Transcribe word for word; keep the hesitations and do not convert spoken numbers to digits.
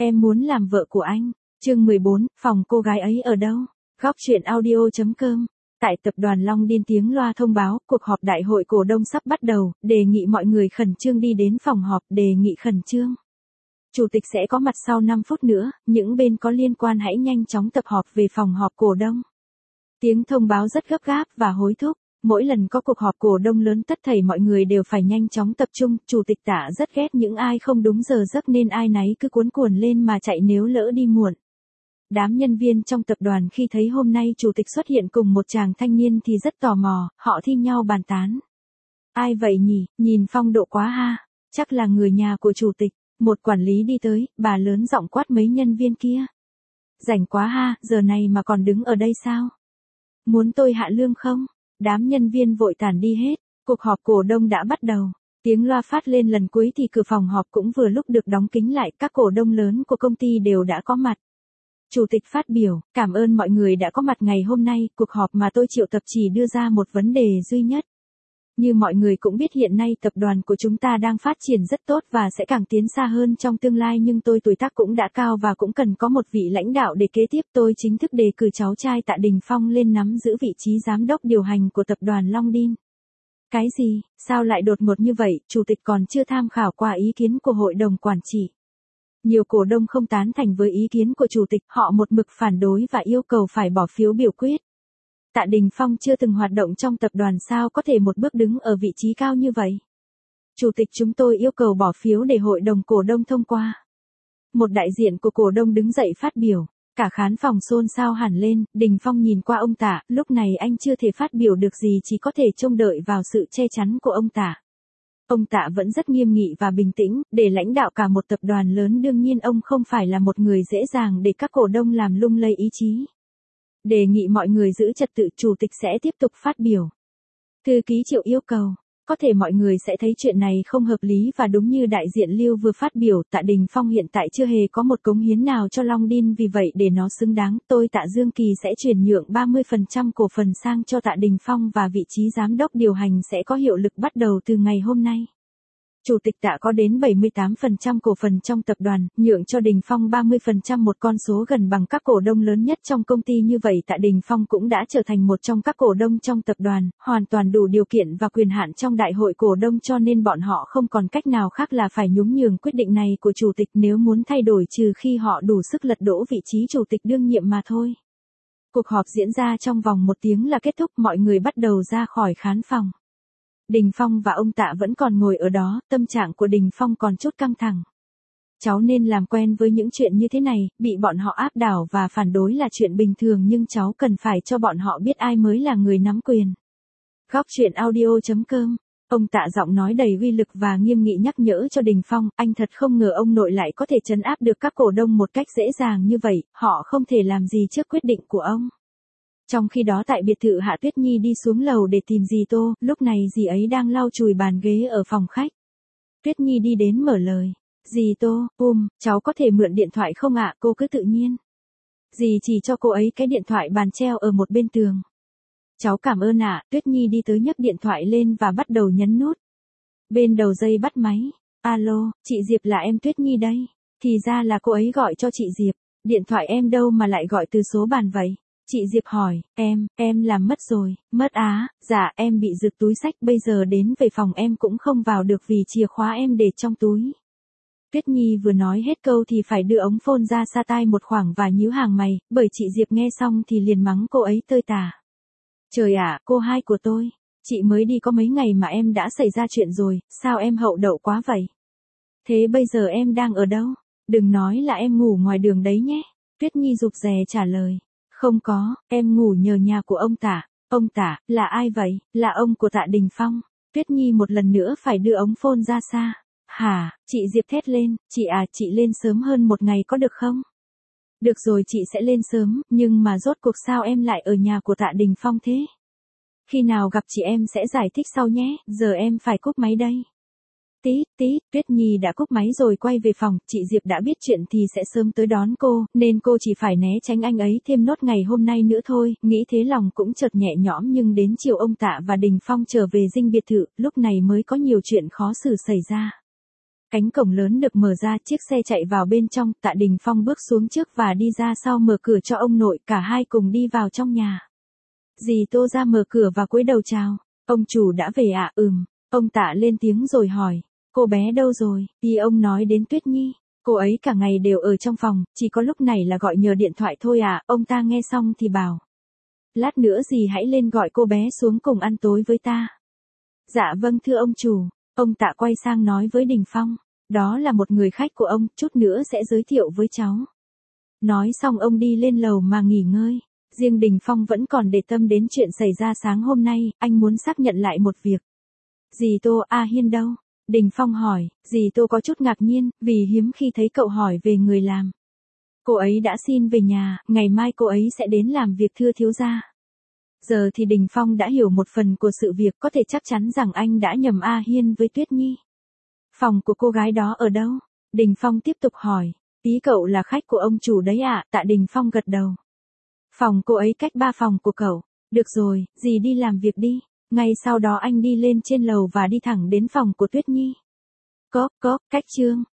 Em muốn làm vợ của anh. Chương mười bốn, phòng cô gái ấy ở đâu? Góc truyện audio chấm com. Tại tập đoàn Long Điên tiếng loa thông báo, cuộc họp đại hội cổ đông sắp bắt đầu, đề nghị mọi người khẩn trương đi đến phòng họp, đề nghị khẩn trương. Chủ tịch sẽ có mặt sau năm phút nữa, những bên có liên quan hãy nhanh chóng tập họp về phòng họp cổ đông. Tiếng thông báo rất gấp gáp và hối thúc. Mỗi lần có cuộc họp cổ đông lớn tất thảy mọi người đều phải nhanh chóng tập trung, chủ tịch Tạ rất ghét những ai không đúng giờ giấc nên ai nấy cứ cuống cuồng lên mà chạy nếu lỡ đi muộn. Đám nhân viên trong tập đoàn khi thấy hôm nay chủ tịch xuất hiện cùng một chàng thanh niên thì rất tò mò, họ thi nhau bàn tán. Ai vậy nhỉ, nhìn phong độ quá ha, chắc là người nhà của chủ tịch. Một quản lý đi tới, bà lớn giọng quát mấy nhân viên kia. Rảnh quá ha, giờ này mà còn đứng ở đây sao? Muốn tôi hạ lương không? Đám nhân viên vội tản đi hết, cuộc họp cổ đông đã bắt đầu. Tiếng loa phát lên lần cuối thì cửa phòng họp cũng vừa lúc được đóng kín lại, các cổ đông lớn của công ty đều đã có mặt. Chủ tịch phát biểu, cảm ơn mọi người đã có mặt ngày hôm nay, cuộc họp mà tôi triệu tập chỉ đưa ra một vấn đề duy nhất. Như mọi người cũng biết hiện nay tập đoàn của chúng ta đang phát triển rất tốt và sẽ càng tiến xa hơn trong tương lai nhưng tôi tuổi tác cũng đã cao và cũng cần có một vị lãnh đạo để kế tiếp. Tôi chính thức đề cử cháu trai Tạ Đình Phong lên nắm giữ vị trí giám đốc điều hành của tập đoàn Long Điên. Cái gì, sao lại đột ngột như vậy, chủ tịch còn chưa tham khảo qua ý kiến của hội đồng quản trị. Nhiều cổ đông không tán thành với ý kiến của chủ tịch, họ một mực phản đối và yêu cầu phải bỏ phiếu biểu quyết. Tạ Đình Phong chưa từng hoạt động trong tập đoàn sao có thể một bước đứng ở vị trí cao như vậy. Chủ tịch chúng tôi yêu cầu bỏ phiếu để hội đồng cổ đông thông qua. Một đại diện của cổ đông đứng dậy phát biểu, cả khán phòng xôn xao hẳn lên, Đình Phong nhìn qua ông Tạ, lúc này anh chưa thể phát biểu được gì chỉ có thể trông đợi vào sự che chắn của ông Tạ. Ông Tạ vẫn rất nghiêm nghị và bình tĩnh, để lãnh đạo cả một tập đoàn lớn đương nhiên ông không phải là một người dễ dàng để các cổ đông làm lung lay ý chí. Đề nghị mọi người giữ trật tự, chủ tịch sẽ tiếp tục phát biểu. Thư ký Triệu yêu cầu, có thể mọi người sẽ thấy chuyện này không hợp lý và đúng như đại diện Lưu vừa phát biểu, Tạ Đình Phong hiện tại chưa hề có một cống hiến nào cho Long Điên, vì vậy để nó xứng đáng, tôi Tạ Dương Kỳ sẽ chuyển nhượng ba mươi phần trăm cổ phần sang cho Tạ Đình Phong và vị trí giám đốc điều hành sẽ có hiệu lực bắt đầu từ ngày hôm nay. Chủ tịch Tạ có đến bảy mươi tám phần trăm cổ phần trong tập đoàn, nhượng cho Đình Phong ba mươi phần trăm, một con số gần bằng các cổ đông lớn nhất trong công ty, như vậy Tạ Đình Phong cũng đã trở thành một trong các cổ đông trong tập đoàn, hoàn toàn đủ điều kiện và quyền hạn trong đại hội cổ đông cho nên bọn họ không còn cách nào khác là phải nhún nhường quyết định này của chủ tịch nếu muốn thay đổi trừ khi họ đủ sức lật đổ vị trí chủ tịch đương nhiệm mà thôi. Cuộc họp diễn ra trong vòng một tiếng là kết thúc, mọi người bắt đầu ra khỏi khán phòng. Đình Phong và ông Tạ vẫn còn ngồi ở đó, tâm trạng của Đình Phong còn chút căng thẳng. Cháu nên làm quen với những chuyện như thế này, bị bọn họ áp đảo và phản đối là chuyện bình thường nhưng cháu cần phải cho bọn họ biết ai mới là người nắm quyền. Góc truyện audio chấm com. Ông Tạ giọng nói đầy uy lực và nghiêm nghị nhắc nhở cho Đình Phong, anh thật không ngờ ông nội lại có thể trấn áp được các cổ đông một cách dễ dàng như vậy, họ không thể làm gì trước quyết định của ông. Trong khi đó tại biệt thự, Hạ Tuyết Nhi đi xuống lầu để tìm dì Tô, lúc này dì ấy đang lau chùi bàn ghế ở phòng khách. Tuyết Nhi đi đến mở lời. Dì Tô, um, cháu có thể mượn điện thoại không ạ? Cô cứ tự nhiên. Dì chỉ cho cô ấy cái điện thoại bàn treo ở một bên tường. Cháu cảm ơn ạ. Tuyết Nhi đi tới nhấc điện thoại lên và bắt đầu nhấn nút. Bên đầu dây bắt máy. Alo, chị Diệp, là em Tuyết Nhi đây. Thì ra là cô ấy gọi cho chị Diệp. Điện thoại em đâu mà lại gọi từ số bàn vậy? Chị Diệp hỏi, em, em làm mất rồi, mất á, dạ em bị giật túi xách, bây giờ đến về phòng em cũng không vào được vì chìa khóa em để trong túi. Tuyết Nhi vừa nói hết câu thì phải đưa ống phone ra xa tai một khoảng và nhíu hàng mày, bởi chị Diệp nghe xong thì liền mắng cô ấy tơi tả. Trời ạ, cô hai của tôi, chị mới đi có mấy ngày mà em đã xảy ra chuyện rồi, sao em hậu đậu quá vậy? Thế bây giờ em đang ở đâu? Đừng nói là em ngủ ngoài đường đấy nhé. Tuyết Nhi rụt rè trả lời. Không có, em ngủ nhờ nhà của ông Tạ. Ông Tạ, là ai vậy? Là ông của Tạ Đình Phong. Tuyết Nhi một lần nữa phải đưa ống phone ra xa. Hả, chị Diệp thét lên, chị à, chị lên sớm hơn một ngày có được không? Được rồi, chị sẽ lên sớm, nhưng mà rốt cuộc sao em lại ở nhà của Tạ Đình Phong thế? Khi nào gặp chị em sẽ giải thích sau nhé, giờ em phải cúp máy đây. Tít, tít, Tuyết Nhi đã cúp máy rồi quay về phòng, chị Diệp đã biết chuyện thì sẽ sớm tới đón cô, nên cô chỉ phải né tránh anh ấy thêm nốt ngày hôm nay nữa thôi, nghĩ thế lòng cũng chợt nhẹ nhõm nhưng đến chiều ông Tạ và Đình Phong trở về dinh biệt thự, lúc này mới có nhiều chuyện khó xử xảy ra. Cánh cổng lớn được mở ra, chiếc xe chạy vào bên trong, Tạ Đình Phong bước xuống trước và đi ra sau mở cửa cho ông nội, cả hai cùng đi vào trong nhà. Dì Tô ra mở cửa và cúi đầu chào. Ông chủ đã về ạ? À? Ừm. Ông Tạ lên tiếng rồi hỏi. Cô bé đâu rồi? Thì ông nói đến Tuyết Nhi. Cô ấy cả ngày đều ở trong phòng, chỉ có lúc này là gọi nhờ điện thoại thôi à. Ông ta nghe xong thì bảo. Lát nữa dì hãy lên gọi cô bé xuống cùng ăn tối với ta. Dạ vâng thưa ông chủ. Ông Tạ quay sang nói với Đình Phong. Đó là một người khách của ông, chút nữa sẽ giới thiệu với cháu. Nói xong ông đi lên lầu mà nghỉ ngơi. Riêng Đình Phong vẫn còn để tâm đến chuyện xảy ra sáng hôm nay, anh muốn xác nhận lại một việc. Dì Tô A Hiên đâu? Đình Phong hỏi, dì Tô có chút ngạc nhiên, vì hiếm khi thấy cậu hỏi về người làm. Cô ấy đã xin về nhà, ngày mai cô ấy sẽ đến làm việc thưa thiếu gia. Giờ thì Đình Phong đã hiểu một phần của sự việc, có thể chắc chắn rằng anh đã nhầm A Hiên với Tuyết Nhi. Phòng của cô gái đó ở đâu? Đình Phong tiếp tục hỏi, ý cậu là khách của ông chủ đấy ạ? À? Tạ Đình Phong gật đầu. Phòng cô ấy cách ba phòng của cậu. Được rồi, dì đi làm việc đi. Ngay sau đó anh đi lên trên lầu và đi thẳng đến phòng của Tuyết Nhi. Cóp cóp, cách chương.